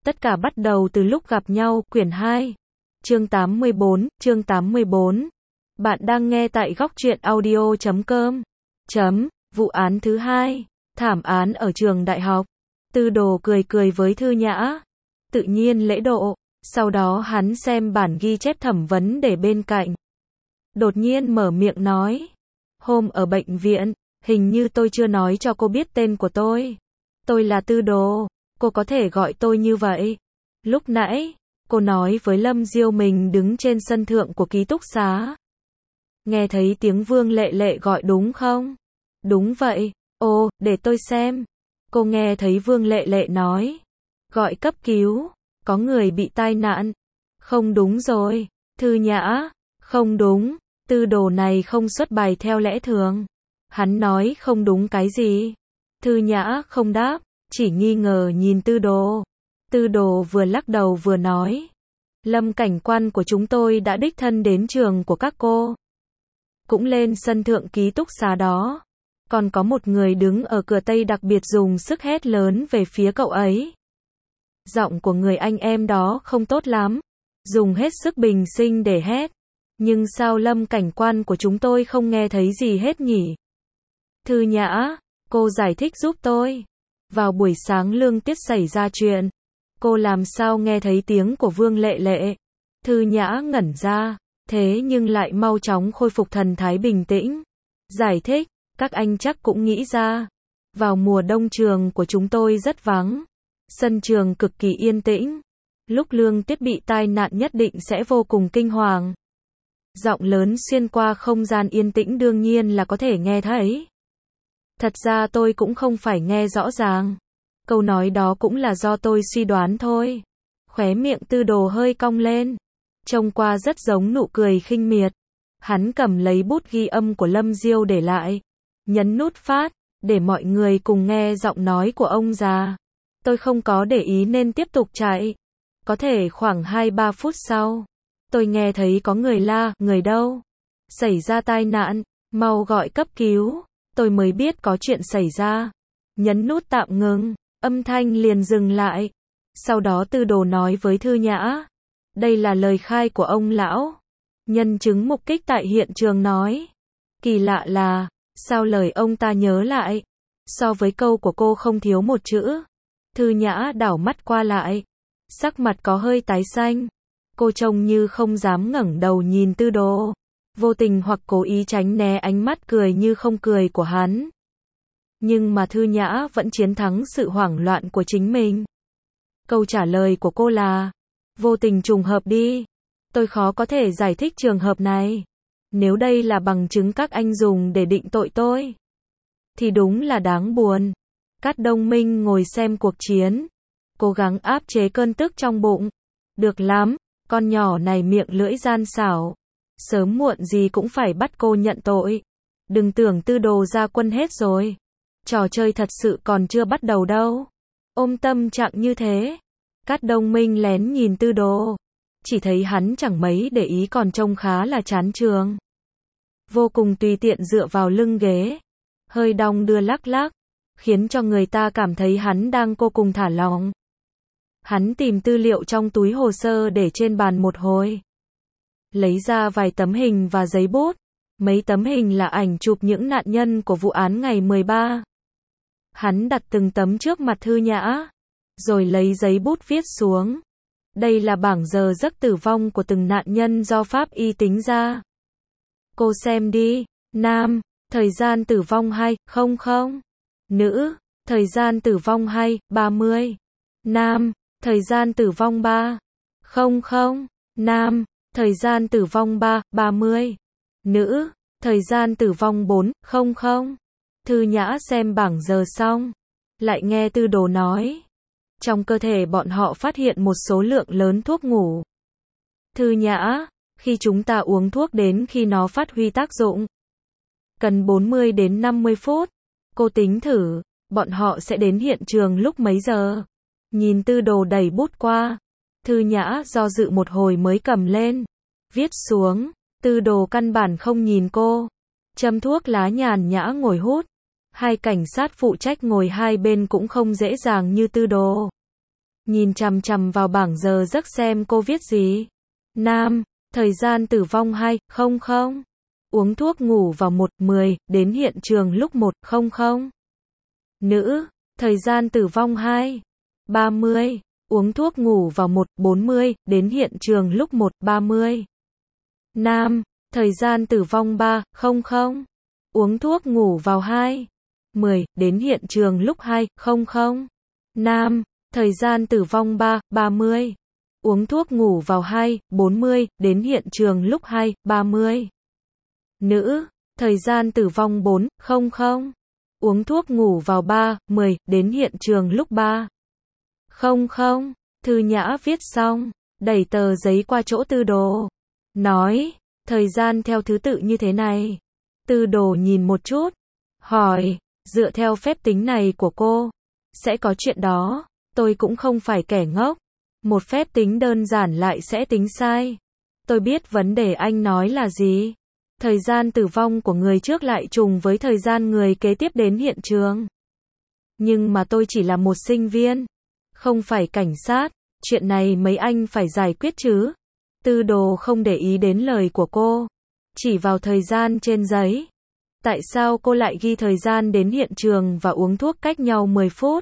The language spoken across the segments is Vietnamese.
Tất cả bắt đầu từ lúc gặp nhau, quyển 2. Chương 84. Bạn đang nghe tại góc truyện audio.com. Vụ án thứ 2. Thảm án ở trường đại học. Tư Đồ cười cười với Thư Nhã. Tự nhiên lễ độ. Sau đó hắn xem bản ghi chép thẩm vấn để bên cạnh. Đột nhiên mở miệng nói. Hôm ở bệnh viện, hình như tôi chưa nói cho cô biết tên của tôi. Tôi là Tư Đồ. Cô có thể gọi tôi như vậy. Lúc nãy, cô nói với Lâm Diêu mình đứng trên sân thượng của ký túc xá. Nghe thấy tiếng Vương Lệ Lệ gọi đúng không? Đúng vậy. Ồ, để tôi xem. Cô nghe thấy Vương Lệ Lệ nói. Gọi cấp cứu. Có người bị tai nạn. Không đúng rồi. Thư Nhã. Không đúng. Tư Đồ này không xuất bài theo lẽ thường. Hắn nói không đúng cái gì? Thư Nhã không đáp, chỉ nghi ngờ nhìn Tư Đồ. Tư Đồ vừa lắc đầu vừa nói. Lâm cảnh quan của chúng tôi đã đích thân đến trường của các cô. Cũng lên sân thượng ký túc xá đó. Còn có một người đứng ở cửa Tây đặc biệt dùng sức hét lớn về phía cậu ấy. Giọng của người anh em đó không tốt lắm. Dùng hết sức bình sinh để hét. Nhưng sao Lâm cảnh quan của chúng tôi không nghe thấy gì hết nhỉ? Thư Nhã, cô giải thích giúp tôi. Vào buổi sáng lương tiết xảy ra chuyện. Cô làm sao nghe thấy tiếng của Vương Lệ Lệ? Thư Nhã ngẩn ra, thế nhưng lại mau chóng khôi phục thần thái bình tĩnh. Giải thích, các anh chắc cũng nghĩ ra. Vào mùa đông trường của chúng tôi rất vắng. Sân trường cực kỳ yên tĩnh. Lúc lương tiết bị tai nạn nhất định sẽ vô cùng kinh hoàng. Giọng lớn xuyên qua không gian yên tĩnh đương nhiên là có thể nghe thấy. Thật ra tôi cũng không phải nghe rõ ràng. Câu nói đó cũng là do tôi suy đoán thôi. Khóe miệng Tư Đồ hơi cong lên. Trông qua rất giống nụ cười khinh miệt. Hắn cầm lấy bút ghi âm của Lâm Diêu để lại. Nhấn nút phát, để mọi người cùng nghe giọng nói của ông già. Tôi không có để ý nên tiếp tục chạy. Có thể khoảng 2-3 phút sau. Tôi nghe thấy có người la, người đâu? Xảy ra tai nạn, mau gọi cấp cứu. Tôi mới biết có chuyện xảy ra. Nhấn nút tạm ngừng, âm thanh liền dừng lại. Sau đó Tư Đồ nói với Thư Nhã. Đây là lời khai của ông lão. Nhân chứng mục kích tại hiện trường nói. Kỳ lạ là, sao lời ông ta nhớ lại? So với câu của cô không thiếu một chữ. Thư Nhã đảo mắt qua lại. Sắc mặt có hơi tái xanh. Cô trông như không dám ngẩng đầu nhìn Tư Đồ. Vô tình hoặc cố ý tránh né ánh mắt cười như không cười của hắn. Nhưng mà Thư Nhã vẫn chiến thắng sự hoảng loạn của chính mình. Câu trả lời của cô là, vô tình trùng hợp đi. Tôi khó có thể giải thích trường hợp này. Nếu đây là bằng chứng các anh dùng để định tội tôi, thì đúng là đáng buồn. Cát Đông Minh ngồi xem cuộc chiến, cố gắng áp chế cơn tức trong bụng. Được lắm, con nhỏ này miệng lưỡi gian xảo. Sớm muộn gì cũng phải bắt cô nhận tội. Đừng tưởng Tư Đồ ra quân hết rồi. Trò chơi thật sự còn chưa bắt đầu đâu. Ôm tâm trạng như thế. Cát Đông Minh lén nhìn Tư Đồ. Chỉ thấy hắn chẳng mấy để ý còn trông khá là chán trường. Vô cùng tùy tiện dựa vào lưng ghế. Hơi đong đưa lắc lắc. Khiến cho người ta cảm thấy hắn đang vô cùng thả lỏng. Hắn tìm tư liệu trong túi hồ sơ để trên bàn một hồi. Lấy ra vài tấm hình và giấy bút. Mấy tấm hình là ảnh chụp những nạn nhân của vụ án ngày 13. Hắn đặt từng tấm trước mặt Thư Nhã. Rồi lấy giấy bút viết xuống. Đây là bảng giờ giấc tử vong của từng nạn nhân do pháp y tính ra. Cô xem đi. Nam, thời gian tử vong 2:00. Nữ, thời gian tử vong 2:30. Nam, thời gian tử vong 3:00. Nam, thời gian tử vong 3:30. Nữ, thời gian tử vong 4:00. Thư Nhã xem bảng giờ xong, lại nghe Tư Đồ nói. Trong cơ thể bọn họ phát hiện một số lượng lớn thuốc ngủ. Thư Nhã, khi chúng ta uống thuốc đến khi nó phát huy tác dụng, cần 40 đến 50 phút. Cô tính thử, bọn họ sẽ đến hiện trường lúc mấy giờ? Nhìn Tư Đồ đẩy bút qua. Thư Nhã do dự một hồi mới cầm lên. Viết xuống. Tư Đồ căn bản không nhìn cô. Châm thuốc lá nhàn nhã ngồi hút. Hai cảnh sát phụ trách ngồi hai bên cũng không dễ dàng như Tư Đồ. nhìn chằm chằm vào bảng giờ giấc xem cô viết gì. Nam, thời gian tử vong 2:00. Uống thuốc ngủ vào 1:10, đến hiện trường lúc 1:00. Nữ, thời gian tử vong 2:30. Uống thuốc ngủ vào 1:40, đến hiện trường lúc 1:30. Nam, thời gian tử vong 3:00. Uống thuốc ngủ vào 2:10, đến hiện trường lúc 2:00. Nam, thời gian tử vong 3:30. Uống thuốc ngủ vào 2:40, đến hiện trường lúc 2:30. Nữ, thời gian tử vong 4:00. Uống thuốc ngủ vào 3:10, đến hiện trường lúc 3:00. Thư Nhã viết xong, đẩy tờ giấy qua chỗ Tư Đồ. Nói, thời gian theo thứ tự như thế này. Tư Đồ nhìn một chút, hỏi, dựa theo phép tính này của cô, sẽ có chuyện đó, tôi cũng không phải kẻ ngốc. Một phép tính đơn giản lại sẽ tính sai. Tôi biết vấn đề anh nói là gì. Thời gian tử vong của người trước lại trùng với thời gian người kế tiếp đến hiện trường. Nhưng mà tôi chỉ là một sinh viên, không phải cảnh sát, chuyện này mấy anh phải giải quyết chứ. Tư Đồ không để ý đến lời của cô, chỉ vào thời gian trên giấy. Tại sao cô lại ghi thời gian đến hiện trường và uống thuốc cách nhau 10 phút?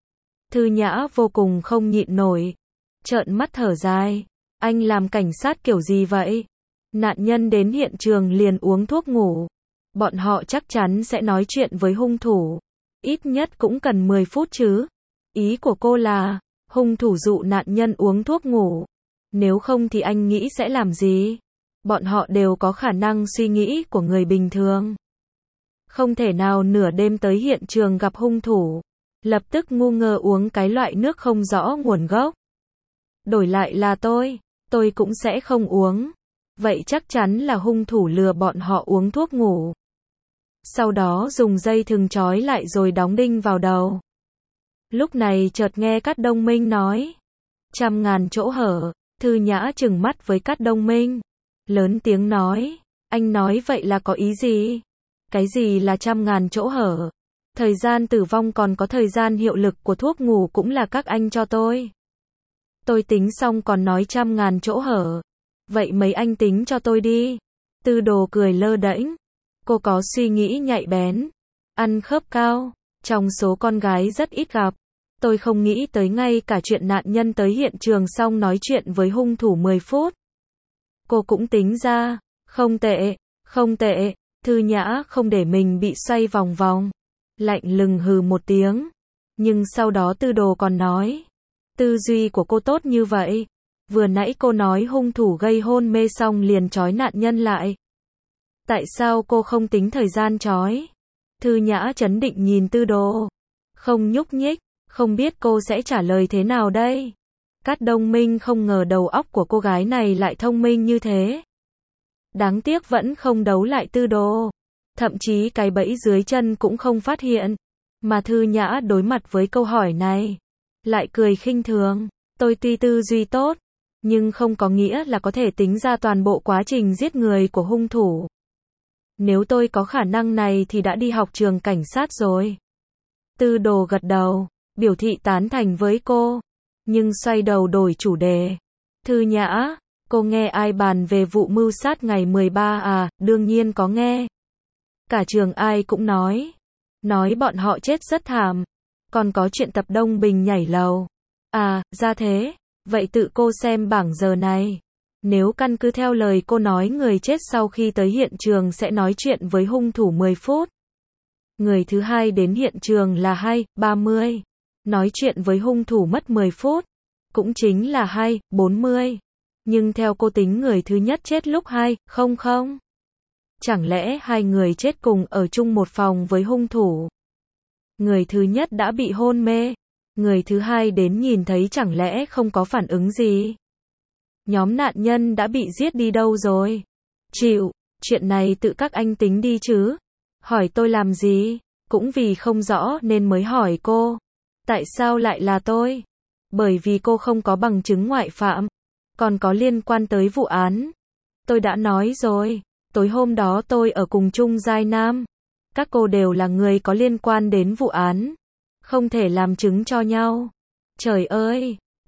Thư Nhã vô cùng không nhịn nổi, trợn mắt thở dài. Anh làm cảnh sát kiểu gì vậy? Nạn nhân đến hiện trường liền uống thuốc ngủ. Bọn họ chắc chắn sẽ nói chuyện với hung thủ. Ít nhất cũng cần 10 phút chứ. Ý của cô là, hung thủ dụ nạn nhân uống thuốc ngủ. Nếu không thì anh nghĩ sẽ làm gì? Bọn họ đều có khả năng suy nghĩ của người bình thường. Không thể nào nửa đêm tới hiện trường gặp hung thủ, lập tức ngu ngơ uống cái loại nước không rõ nguồn gốc. Đổi lại là tôi cũng sẽ không uống. Vậy chắc chắn là hung thủ lừa bọn họ uống thuốc ngủ. Sau đó dùng dây thừng trói lại rồi đóng đinh vào đầu. Lúc này chợt nghe Cát Đông Minh nói, 100.000 chỗ hở. Thư Nhã trừng mắt với Cát Đông Minh, lớn tiếng nói, anh nói vậy là có ý gì? Cái gì là 100.000 chỗ hở? Thời gian tử vong còn có thời gian hiệu lực của thuốc ngủ cũng là các anh cho tôi. Tôi tính xong còn nói 100.000 chỗ hở. Vậy mấy anh tính cho tôi đi. Tư Đồ cười lơ đễnh. Cô có suy nghĩ nhạy bén, ăn khớp cao, trong số con gái rất ít gặp. Tôi không nghĩ tới ngay cả chuyện nạn nhân tới hiện trường xong nói chuyện với hung thủ 10 phút. Cô cũng tính ra, không tệ, không tệ. Thư Nhã không để mình bị xoay vòng vòng, lạnh lùng hừ một tiếng. Nhưng sau đó Tư Đồ còn nói, tư duy của cô tốt như vậy. Vừa nãy cô nói hung thủ gây hôn mê xong liền trói nạn nhân lại. Tại sao cô không tính thời gian trói? Thư Nhã trấn định nhìn Tư Đồ, không nhúc nhích, không biết cô sẽ trả lời thế nào đây. Cát Đông Minh không ngờ đầu óc của cô gái này lại thông minh như thế. Đáng tiếc vẫn không đấu lại Tư Đồ. Thậm chí cái bẫy dưới chân cũng không phát hiện. Mà Thư Nhã đối mặt với câu hỏi này, lại cười khinh thường. Tôi tuy tư duy tốt, nhưng không có nghĩa là có thể tính ra toàn bộ quá trình giết người của hung thủ. Nếu tôi có khả năng này thì đã đi học trường cảnh sát rồi. Tư Đồ gật đầu, biểu thị tán thành với cô, nhưng xoay đầu đổi chủ đề. Thư Nhã, cô nghe ai bàn về vụ mưu sát ngày 13 à? Đương nhiên có nghe. Cả trường ai cũng nói bọn họ chết rất thảm. Còn có chuyện Tập Đông Bình nhảy lầu. À, ra thế. Vậy tự cô xem bảng giờ này. Nếu căn cứ theo lời cô nói người chết sau khi tới hiện trường sẽ nói chuyện với hung thủ 10 phút. Người thứ hai đến hiện trường là 2:30. Nói chuyện với hung thủ mất 10 phút. Cũng chính là 2:40. Nhưng theo cô tính người thứ nhất chết lúc 2:00. Chẳng lẽ hai người chết cùng ở chung một phòng với hung thủ? Người thứ nhất đã bị hôn mê. Người thứ hai đến nhìn thấy chẳng lẽ không có phản ứng gì? Nhóm nạn nhân đã bị giết đi đâu rồi? Chịu, chuyện này tự các anh tính đi chứ. Hỏi tôi làm gì? Cũng vì không rõ nên mới hỏi cô. Tại sao lại là tôi? Bởi vì cô không có bằng chứng ngoại phạm, còn có liên quan tới vụ án. Tôi đã nói rồi, tối hôm đó tôi ở cùng Trung Giai Nam. Các cô đều là người có liên quan đến vụ án, không thể làm chứng cho nhau. Trời ơi,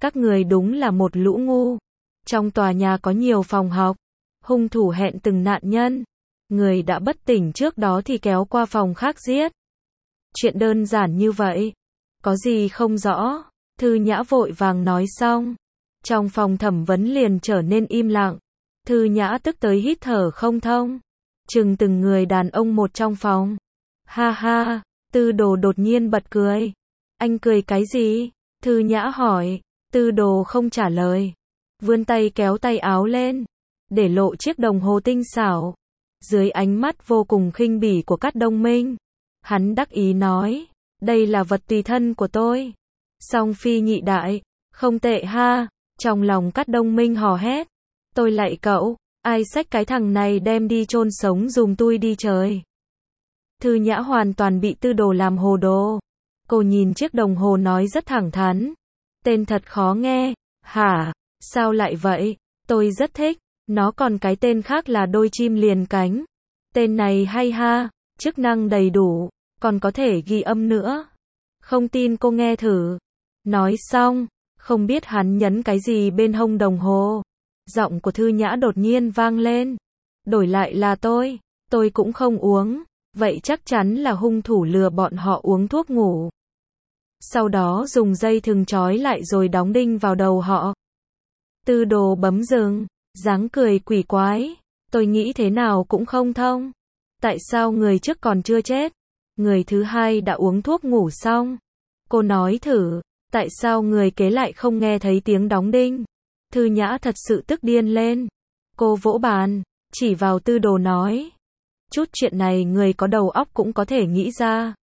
Các người đúng là một lũ ngu. Trong tòa nhà có nhiều phòng học. Hung thủ hẹn từng nạn nhân. Người đã bất tỉnh trước đó thì kéo qua phòng khác giết. Chuyện đơn giản như vậy. Có gì không rõ? Thư Nhã vội vàng nói xong. Trong phòng thẩm vấn liền trở nên im lặng. Thư Nhã tức tới hít thở không thông. Chừng từng người đàn ông một trong phòng. Ha ha, Tư Đồ đột nhiên bật cười. Anh cười cái gì? Thư Nhã hỏi. Tư Đồ không trả lời. Vươn tay kéo tay áo lên. Để lộ chiếc đồng hồ tinh xảo. Dưới ánh mắt vô cùng khinh bỉ của Cát Đông Minh. Hắn đắc ý nói. Đây là vật tùy thân của tôi. Song phi nhị đại. Không tệ ha. Trong lòng Cát Đông Minh hò hét. Tôi lạy cậu. Ai xách cái thằng này đem đi chôn sống dùm tôi đi trời. Thư Nhã hoàn toàn bị Tư Đồ làm hồ đồ. Cô nhìn chiếc đồng hồ nói rất thẳng thắn. Tên thật khó nghe. Hả? Sao lại vậy? Tôi rất thích. Nó còn cái tên khác là đôi chim liền cánh. Tên này hay ha. Chức năng đầy đủ. Còn có thể ghi âm nữa. Không tin cô nghe thử. Nói xong. Không biết hắn nhấn cái gì bên hông đồng hồ. Giọng của Thư Nhã đột nhiên vang lên. Đổi lại là tôi cũng không uống. Vậy chắc chắn là hung thủ lừa bọn họ uống thuốc ngủ. Sau đó dùng dây thừng trói lại rồi đóng đinh vào đầu họ. Tư Đồ bấm dừng, dáng cười quỷ quái. Tôi nghĩ thế nào cũng không thông. Tại sao người trước còn chưa chết? Người thứ hai đã uống thuốc ngủ xong. Cô nói thử, tại sao người kế lại không nghe thấy tiếng đóng đinh? Thư Nhã thật sự tức điên lên. Cô vỗ bàn, chỉ vào Tư Đồ nói. Chút chuyện này người có đầu óc cũng có thể nghĩ ra.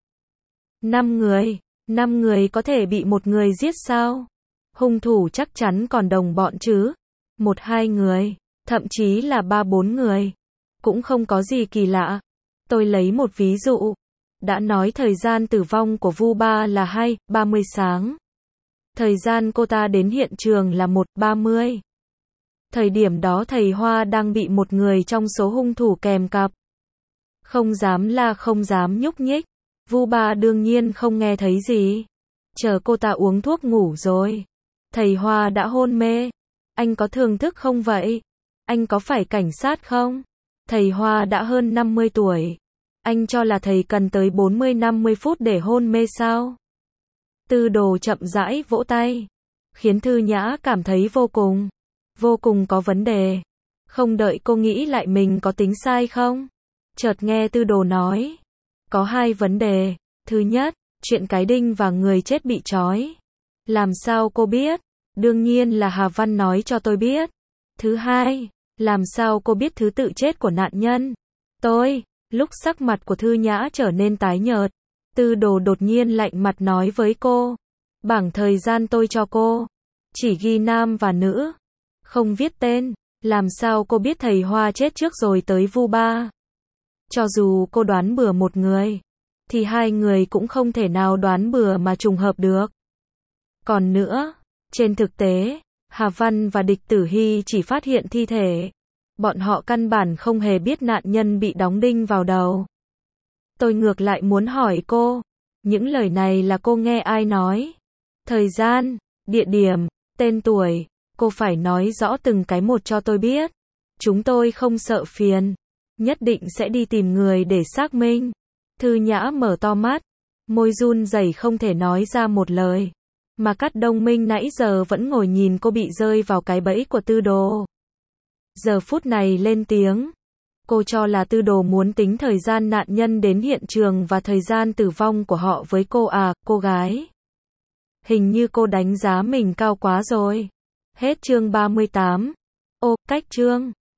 5 người có thể bị một người giết sao? Hung thủ chắc chắn còn đồng bọn chứ. 1-2 người, thậm chí là 3-4 người. Cũng không có gì kỳ lạ. Tôi lấy một ví dụ. Đã nói thời gian tử vong của Vu Ba là 2:30 sáng. Thời gian cô ta đến hiện trường là 1:30. Thời điểm đó thầy Hoa đang bị một người trong số hung thủ kèm cặp. Không dám la không dám nhúc nhích. Vu Ba đương nhiên không nghe thấy gì. Chờ cô ta uống thuốc ngủ rồi. Thầy Hoa đã hôn mê. Anh có thường thức không vậy? Anh có phải cảnh sát không? Thầy Hoa đã hơn 50 tuổi. Anh cho là thầy cần tới 40-50 phút để hôn mê sao? Tư Đồ chậm rãi vỗ tay. Khiến Thư Nhã cảm thấy vô cùng có vấn đề. Không đợi cô nghĩ lại mình có tính sai không? Chợt nghe Tư Đồ nói. Có 2 vấn đề. Thứ nhất, chuyện cái đinh và người chết bị trói. Làm sao cô biết? Đương nhiên là Hà Văn nói cho tôi biết. Thứ hai, làm sao cô biết thứ tự chết của nạn nhân? Lúc sắc mặt của Thư Nhã trở nên tái nhợt. Tư Đồ đột nhiên lạnh mặt nói với cô. Bảng thời gian tôi cho cô. Chỉ ghi nam và nữ. Không viết tên. Làm sao cô biết thầy Hoa chết trước rồi tới Vu Ba? Cho dù cô đoán bừa một người, thì 2 người cũng không thể nào đoán bừa mà trùng hợp được. Còn nữa, trên thực tế, Hà Văn và Địch Tử Hy chỉ phát hiện thi thể. Bọn họ căn bản không hề biết nạn nhân bị đóng đinh vào đầu. Tôi ngược lại muốn hỏi cô, những lời này là cô nghe ai nói? Thời gian, địa điểm, tên tuổi, cô phải nói rõ từng cái một cho tôi biết. Chúng tôi không sợ phiền, nhất định sẽ đi tìm người để xác minh. Thư Nhã mở to mắt, môi run rẩy không thể nói ra một lời. Mà Cát Đông Minh nãy giờ vẫn ngồi nhìn cô bị rơi vào cái bẫy của Tư Đồ. Giờ phút này lên tiếng. Cô cho là Tư Đồ muốn tính thời gian nạn nhân đến hiện trường và thời gian tử vong của họ với cô à, cô gái. Hình như cô đánh giá mình cao quá rồi. Hết chương 38. Ô, cách chương.